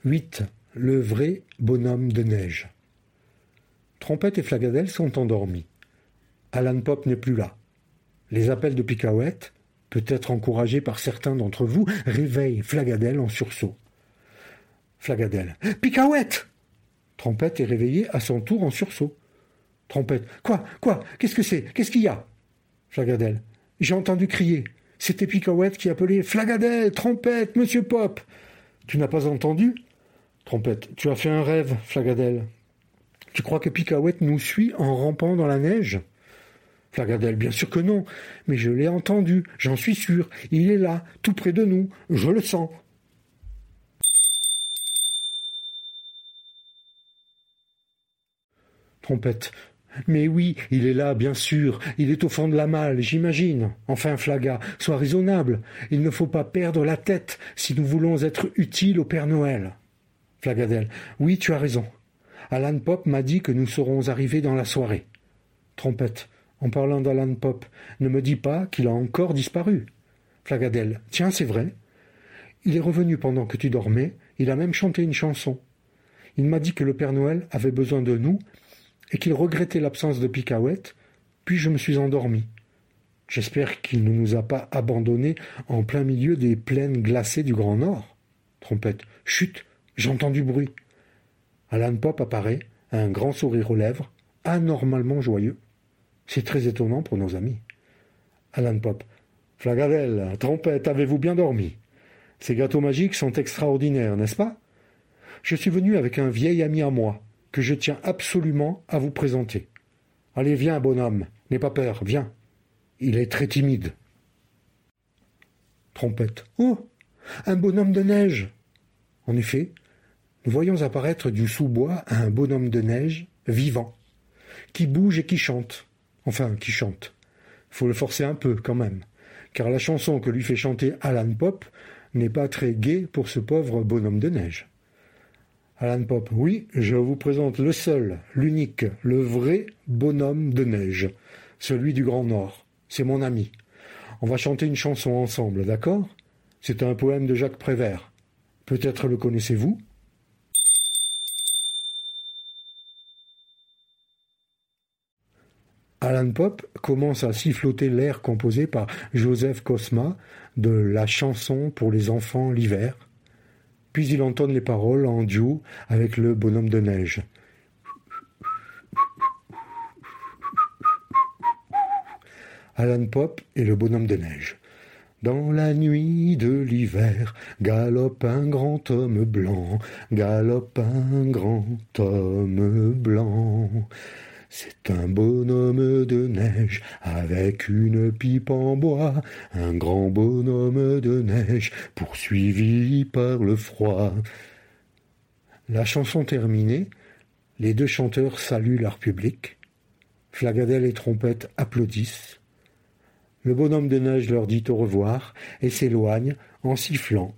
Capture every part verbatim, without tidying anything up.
huit. Le vrai bonhomme de neige. Trompette et Flagadelle sont endormis. Alan Pop n'est plus là. Les appels de Picaouette, peut-être encouragés par certains d'entre vous, réveillent Flagadelle en sursaut. Flagadelle. « Picaouette !» Trompette est réveillée à son tour en sursaut. Trompette. « Quoi ? Quoi ? Qu'est-ce que c'est ? Qu'est-ce qu'il y a ?» Flagadelle. « J'ai entendu crier. C'était Picaouette qui appelait « Flagadelle ! Trompette ! Monsieur Pop !» Tu n'as pas entendu ? Trompette. « Tu as fait un rêve, Flagadelle. Tu crois que Picaouette nous suit en rampant dans la neige ?» Flagadelle. « Bien sûr que non, mais je l'ai entendu, j'en suis sûr. Il est là, tout près de nous, je le sens. » Trompette. « Mais oui, il est là, bien sûr. Il est au fond de la malle, j'imagine. Enfin, Flaga, sois raisonnable. Il ne faut pas perdre la tête si nous voulons être utiles au Père Noël. » Flagadelle. « Oui, tu as raison. Alan Pop m'a dit que nous serons arrivés dans la soirée. » Trompette. « En parlant d'Alan Pop, ne me dis pas qu'il a encore disparu. » Flagadelle. « Tiens, c'est vrai. Il est revenu pendant que tu dormais. Il a même chanté une chanson. Il m'a dit que le Père Noël avait besoin de nous et qu'il regrettait l'absence de Picaouette, puis je me suis endormi. J'espère qu'il ne nous a pas abandonnés en plein milieu des plaines glacées du Grand Nord. » Trompette. « Chut, j'entends du bruit. » Alan Pop apparaît, un grand sourire aux lèvres, anormalement joyeux. C'est très étonnant pour nos amis. Alan Pop. « Flagadelle, Trompette, avez-vous bien dormi ? Ces gâteaux magiques sont extraordinaires, n'est-ce pas ? Je suis venu avec un vieil ami à moi, que je tiens absolument à vous présenter. Allez, viens, bonhomme, n'aie pas peur, viens. Il est très timide. » Trompette. « Oh, un bonhomme de neige !» En effet, nous voyons apparaître du sous-bois un bonhomme de neige vivant, qui bouge et qui chante. Enfin, qui chante. Faut le forcer un peu, quand même, car la chanson que lui fait chanter Alan Pop n'est pas très gaie pour ce pauvre bonhomme de neige. Alan Pop. « Oui, je vous présente le seul, l'unique, le vrai bonhomme de neige, celui du Grand Nord. C'est mon ami. On va chanter une chanson ensemble, d'accord ? C'est un poème de Jacques Prévert. Peut-être le connaissez-vous ? » Alan Pop commence à siffloter l'air composé par Joseph Cosma de La chanson pour les enfants l'hiver. Puis il entonne les paroles en duo avec le bonhomme de neige. Alan Pop et le bonhomme de neige. Dans la nuit de l'hiver, galope un grand homme blanc, galope un grand homme blanc. C'est un bonhomme de neige avec une pipe en bois, un grand bonhomme de neige poursuivi par le froid. La chanson terminée, les deux chanteurs saluent leur public. Flagadelle et Trompette applaudissent. Le bonhomme de neige leur dit au revoir et s'éloigne en sifflant.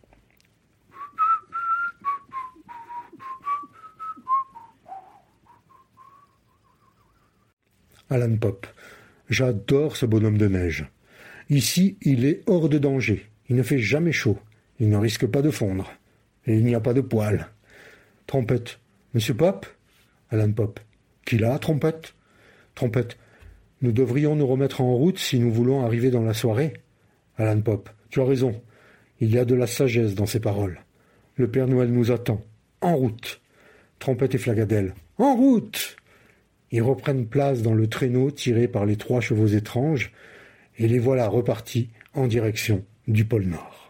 Alan Pop. J'adore ce bonhomme de neige. Ici, il est hors de danger. Il ne fait jamais chaud. Il ne risque pas de fondre. Et il n'y a pas de poils. Trompette. Monsieur Pop ? Alan Pop. Qui l'a, Trompette ? Trompette. Nous devrions nous remettre en route si nous voulons arriver dans la soirée. Alan Pop. Tu as raison. Il y a de la sagesse dans ces paroles. Le Père Noël nous attend. En route. Trompette et Flagadelle. En route ! Ils reprennent place dans le traîneau tiré par les trois chevaux étranges, et les voilà repartis en direction du pôle Nord.